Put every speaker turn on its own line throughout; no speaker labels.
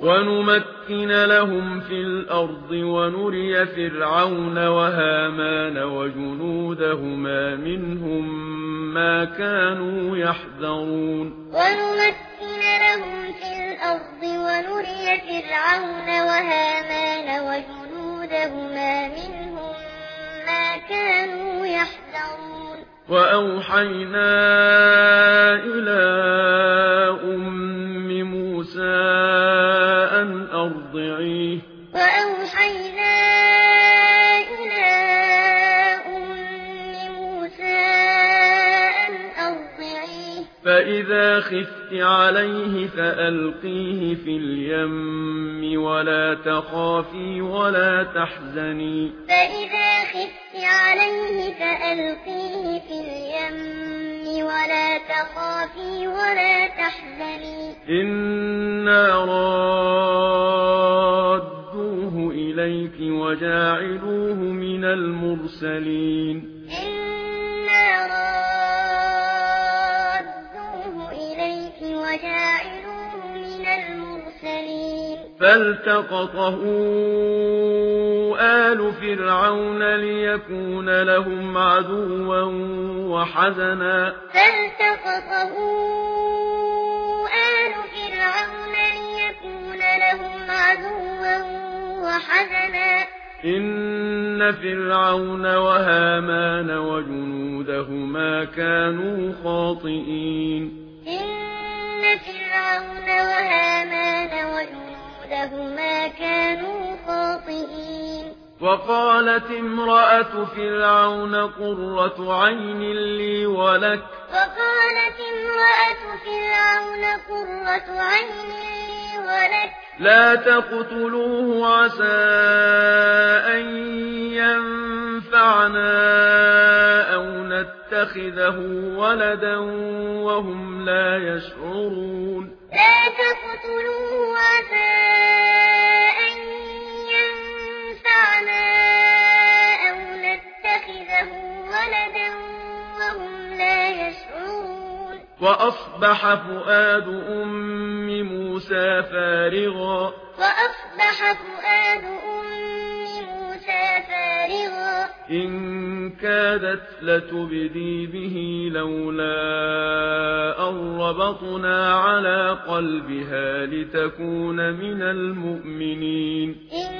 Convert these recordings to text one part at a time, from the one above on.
ونمكن لهم في الأرض ونري فرعون وهامان وجنودهما منهم ما كانوا يحذرون
ونمكن لهم في الأرض ونري فرعون وهامان وجنودهما منهم ما كانوا يحذرون
وأوحينا إلى أم موسى أن أرضعيه فإذا خفت عليه فألقيه في اليم ولا تخافي ولا تحزني إنا رادوه إليك وجاعلوه من المرسلين فالتقطه آل فرعون ليكون لهم عدوا وحزنا إن فرعون وهامان وجنودهما كانوا خاطئين وقالت امرأة فرعون قرة عين لي ولك لا تقتلوه عسى أن ينفعنا أو نتخذه ولدا وهم لا يشعرون وأصبح فؤاد أم موسى فارغا إن كادت لتبدي به لولا أن ربطنا على قلبها لتكون من المؤمنين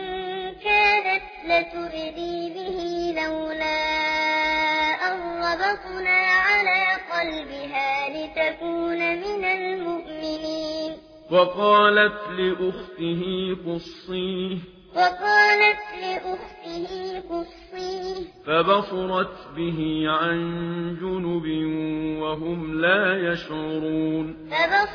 وقالت لأخته قصيه فبصرت به عن جنب وهم لا يشعرون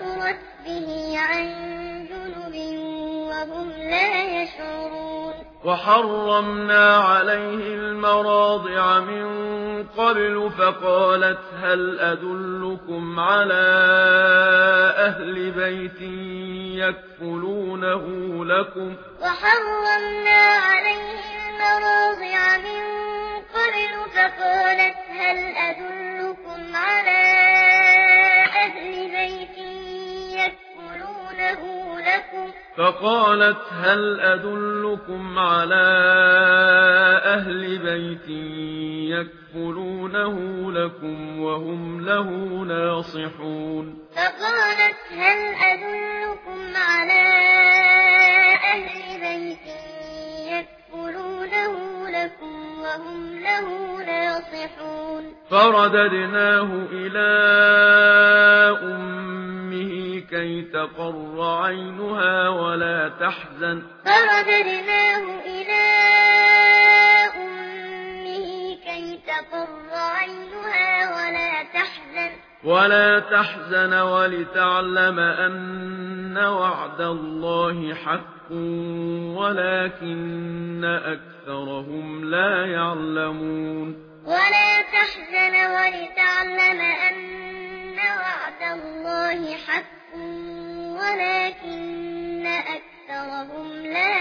وحرمنا عليه المراضع من قبل فقالت هل أدلكم على أهل بيت يكفلونه لكم وهم له ناصحون فرددناه إلى أمه كي تقر عينها ولا تحزن ولتعلم أن وعد الله حق ولكن أكثرهم لا يعلمون
ولكن أكثرهم لا